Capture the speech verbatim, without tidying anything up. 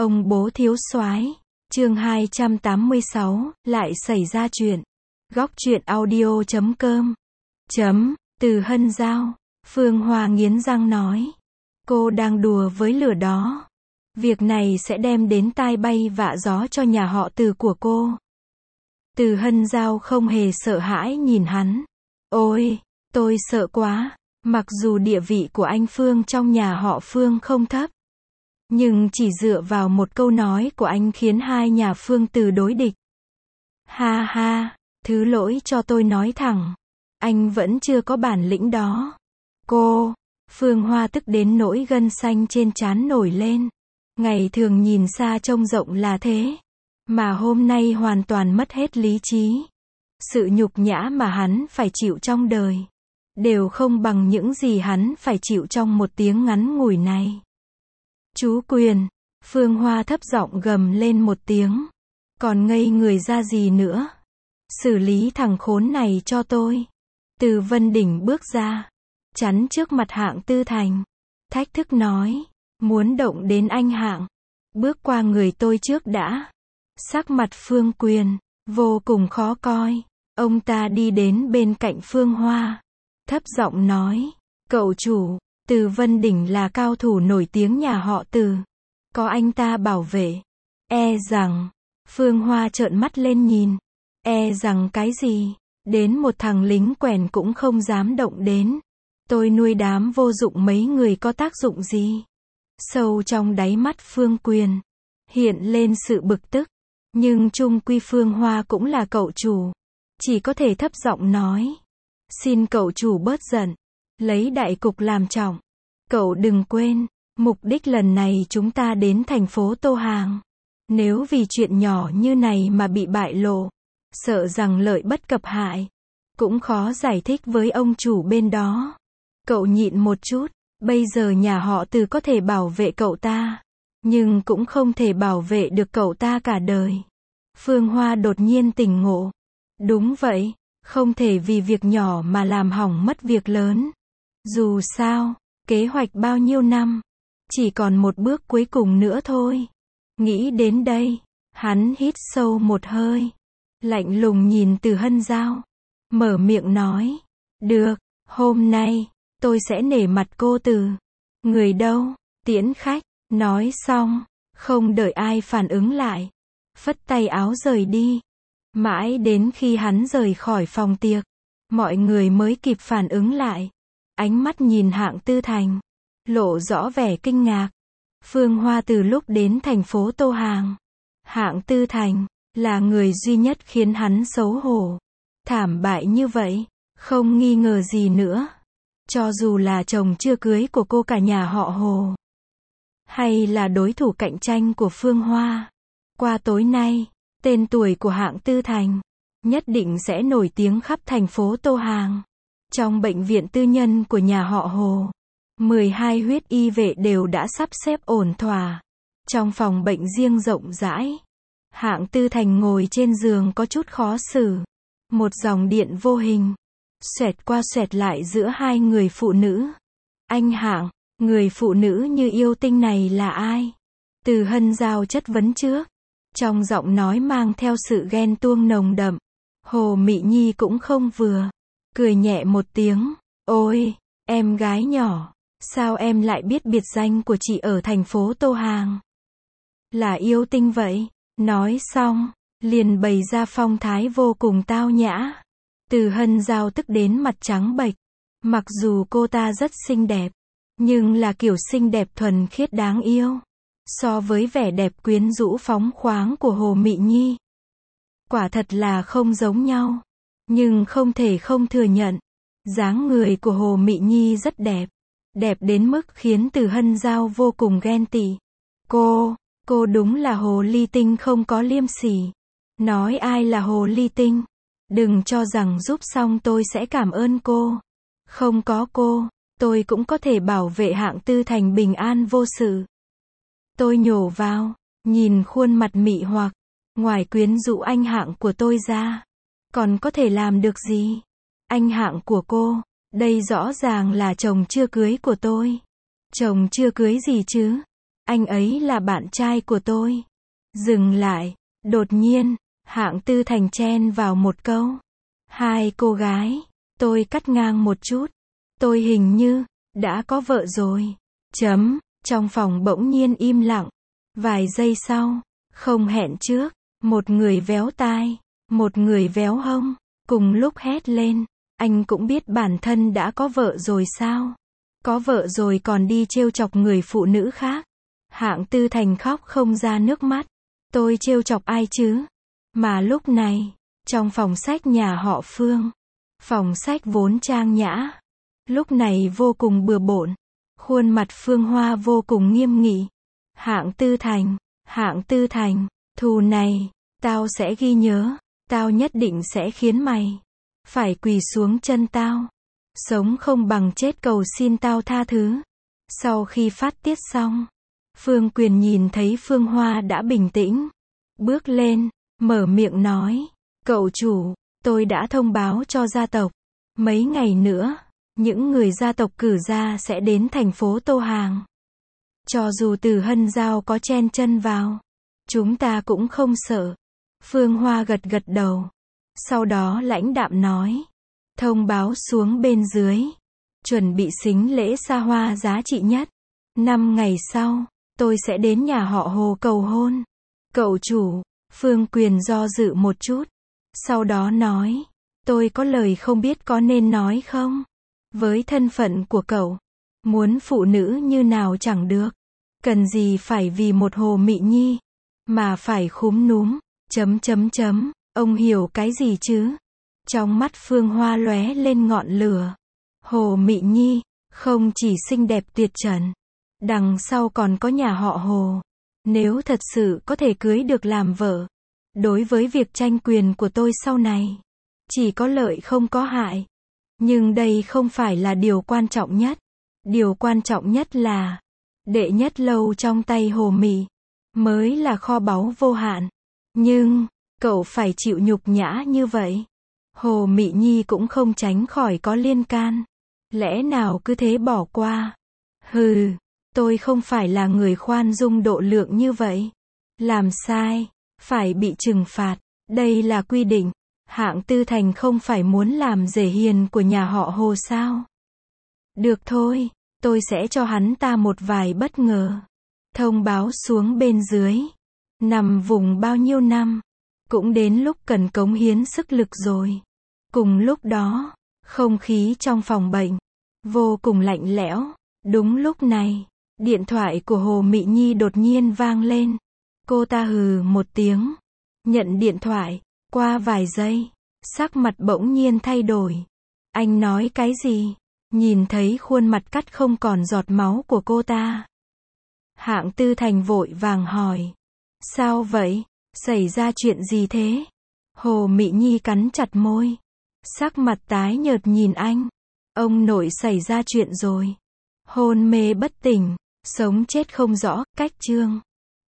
Ông bố thiếu soái, chương hai trăm tám mươi sáu, lại xảy ra chuyện. Góc truyện audio chấm com. Chấm, Từ Hân Giao. Phương Hoa nghiến răng nói. Cô đang đùa với lửa đó. Việc này sẽ đem đến tai bay vạ gió cho nhà họ Từ của cô. Từ Hân Giao không hề sợ hãi nhìn hắn. Ôi, tôi sợ quá. Mặc dù địa vị của anh Phương trong nhà họ Phương không thấp, nhưng chỉ dựa vào một câu nói của anh khiến hai nhà Phương Từ đối địch. Ha ha, thứ lỗi cho tôi nói thẳng. Anh vẫn chưa có bản lĩnh đó. Cô, Phương Hoa tức đến nỗi gân xanh trên trán nổi lên. Ngày thường nhìn xa trông rộng là thế, mà hôm nay hoàn toàn mất hết lý trí. Sự nhục nhã mà hắn phải chịu trong đời đều không bằng những gì hắn phải chịu trong một tiếng ngắn ngủi này. Chú Quyền, Phương Hoa thấp giọng gầm lên một tiếng. Còn ngây người ra gì nữa? Xử lý thằng khốn này cho tôi. Từ Vân Đỉnh bước ra, chắn trước mặt Hạng Tư Thành. Thách thức nói, muốn động đến anh Hạng, bước qua người tôi trước đã. Sắc mặt Phương Quyền vô cùng khó coi. Ông ta đi đến bên cạnh Phương Hoa, thấp giọng nói, cậu chủ, Từ Vân Đỉnh là cao thủ nổi tiếng nhà họ Từ. Có anh ta bảo vệ, e rằng, Phương Hoa trợn mắt lên nhìn. E rằng cái gì? Đến một thằng lính quèn cũng không dám động đến. Tôi nuôi đám vô dụng mấy người có tác dụng gì? Sâu trong đáy mắt Phương Quyền hiện lên sự bực tức. Nhưng chung quy Phương Hoa cũng là cậu chủ, chỉ có thể thấp giọng nói, xin cậu chủ bớt giận, lấy đại cục làm trọng. Cậu đừng quên, mục đích lần này chúng ta đến thành phố Tô Hàng. Nếu vì chuyện nhỏ như này mà bị bại lộ, sợ rằng lợi bất cập hại, cũng khó giải thích với ông chủ bên đó. Cậu nhịn một chút, bây giờ nhà họ Từ có thể bảo vệ cậu ta, nhưng cũng không thể bảo vệ được cậu ta cả đời. Phương Hoa đột nhiên tỉnh ngộ. Đúng vậy, không thể vì việc nhỏ mà làm hỏng mất việc lớn. Dù sao, kế hoạch bao nhiêu năm, chỉ còn một bước cuối cùng nữa thôi. Nghĩ đến đây, hắn hít sâu một hơi, lạnh lùng nhìn Từ Hân Giao, mở miệng nói, được, hôm nay, tôi sẽ nể mặt cô Từ. Người đâu, tiễn khách. Nói xong, không đợi ai phản ứng lại, phất tay áo rời đi. Mãi đến khi hắn rời khỏi phòng tiệc, mọi người mới kịp phản ứng lại. Ánh mắt nhìn Hạng Tư Thành, lộ rõ vẻ kinh ngạc. Phương Hoa từ lúc đến thành phố Tô Hàng, Hạng Tư Thành là người duy nhất khiến hắn xấu hổ, thảm bại như vậy, không nghi ngờ gì nữa. Cho dù là chồng chưa cưới của cô cả nhà họ Hồ, hay là đối thủ cạnh tranh của Phương Hoa, qua tối nay, tên tuổi của Hạng Tư Thành nhất định sẽ nổi tiếng khắp thành phố Tô Hàng. Trong bệnh viện tư nhân của nhà họ Hồ, mười hai huyết y vệ đều đã sắp xếp ổn thỏa. Trong phòng bệnh riêng rộng rãi, Hạng Tư Thành ngồi trên giường có chút khó xử. Một dòng điện vô hình xoẹt qua xoẹt lại giữa hai người phụ nữ. Anh Hạng, người phụ nữ như yêu tinh này là ai? Từ Hân Giao chất vấn trước, trong giọng nói mang theo sự ghen tuông nồng đậm. Hồ Mị Nhi cũng không vừa, cười nhẹ một tiếng. Ôi, em gái nhỏ, sao em lại biết biệt danh của chị ở thành phố Tô Hàng? Là yêu tinh vậy. Nói xong, liền bày ra phong thái vô cùng tao nhã. Từ Hân Giao tức đến mặt trắng bệch. Mặc dù cô ta rất xinh đẹp, nhưng là kiểu xinh đẹp thuần khiết đáng yêu. So với vẻ đẹp quyến rũ phóng khoáng của Hồ Mị Nhi, quả thật là không giống nhau. Nhưng không thể không thừa nhận, dáng người của Hồ Mị Nhi rất đẹp. Đẹp đến mức khiến Từ Hân Giao vô cùng ghen tị. Cô, cô đúng là hồ ly tinh không có liêm sỉ. Nói ai là hồ ly tinh? Đừng cho rằng giúp xong tôi sẽ cảm ơn cô. Không có cô, tôi cũng có thể bảo vệ Hạng Tư Thành bình an vô sự. Tôi nhổ vào, nhìn khuôn mặt mị hoặc, ngoài quyến rũ anh Hạng của tôi ra, còn có thể làm được gì? Anh Hạng của cô, đây rõ ràng là chồng chưa cưới của tôi. Chồng chưa cưới gì chứ? Anh ấy là bạn trai của tôi. Dừng lại. Đột nhiên, Hạng Tư Thành chen vào một câu. Hai cô gái. Tôi cắt ngang một chút. Tôi hình như đã có vợ rồi. Chấm. Trong phòng bỗng nhiên im lặng. Vài giây sau, không hẹn trước, một người véo tai, một người véo hông, cùng lúc hét lên. Anh cũng biết bản thân đã có vợ rồi sao? Có vợ rồi còn đi trêu chọc người phụ nữ khác. Hạng Tư Thành khóc không ra nước mắt. Tôi trêu chọc ai chứ? Mà lúc này, trong phòng sách nhà họ Phương, phòng sách vốn trang nhã, lúc này vô cùng bừa bộn. Khuôn mặt Phương Hoa vô cùng nghiêm nghị. Hạng Tư Thành, Hạng Tư Thành, thù này, tao sẽ ghi nhớ, tao nhất định sẽ khiến mày phải quỳ xuống chân tao. Sống không bằng chết, cầu xin tao tha thứ. Sau khi phát tiết xong, Phương Quyền nhìn thấy Phương Hoa đã bình tĩnh. Bước lên, mở miệng nói. Cậu chủ, tôi đã thông báo cho gia tộc. Mấy ngày nữa, những người gia tộc cử ra sẽ đến thành phố Tô Hàng. Cho dù Từ Hân Giao có chen chân vào, chúng ta cũng không sợ. Phương Hoa gật gật đầu. Sau đó lãnh đạm nói. Thông báo xuống bên dưới. Chuẩn bị sính lễ xa hoa giá trị nhất. Năm ngày sau, tôi sẽ đến nhà họ Hồ cầu hôn. Cậu chủ, Phương Quyền do dự một chút. Sau đó nói. Tôi có lời không biết có nên nói không? Với thân phận của cậu, muốn phụ nữ như nào chẳng được. Cần gì phải vì một Hồ Mị Nhi mà phải khúm núm, chấm chấm chấm, ông hiểu cái gì chứ? Trong mắt Phương Hoa lóe lên ngọn lửa. Hồ Mị Nhi, không chỉ xinh đẹp tuyệt trần, đằng sau còn có nhà họ Hồ. Nếu thật sự có thể cưới được làm vợ, đối với việc tranh quyền của tôi sau này, chỉ có lợi không có hại. Nhưng đây không phải là điều quan trọng nhất. Điều quan trọng nhất là đệ nhất lâu trong tay Hồ Mị mới là kho báu vô hạn. Nhưng cậu phải chịu nhục nhã như vậy. Hồ Mị Nhi cũng không tránh khỏi có liên can. Lẽ nào cứ thế bỏ qua? Hừ, tôi không phải là người khoan dung độ lượng như vậy. Làm sai, phải bị trừng phạt. Đây là quy định. Hạng Tư Thành không phải muốn làm rể hiền của nhà họ Hồ sao? Được thôi, tôi sẽ cho hắn ta một vài bất ngờ. Thông báo xuống bên dưới. Nằm vùng bao nhiêu năm, cũng đến lúc cần cống hiến sức lực rồi. Cùng lúc đó, không khí trong phòng bệnh vô cùng lạnh lẽo. Đúng lúc này, điện thoại của Hồ Mị Nhi đột nhiên vang lên. Cô ta hừ một tiếng, nhận điện thoại. Qua vài giây, sắc mặt bỗng nhiên thay đổi. Anh nói cái gì? Nhìn thấy khuôn mặt cắt không còn giọt máu của cô ta, Hạng Tư Thành vội vàng hỏi. Sao vậy? Xảy ra chuyện gì thế? Hồ Mị Nhi cắn chặt môi, sắc mặt tái nhợt nhìn anh. Ông nội xảy ra chuyện rồi. Hôn mê bất tỉnh, sống chết không rõ, cách chương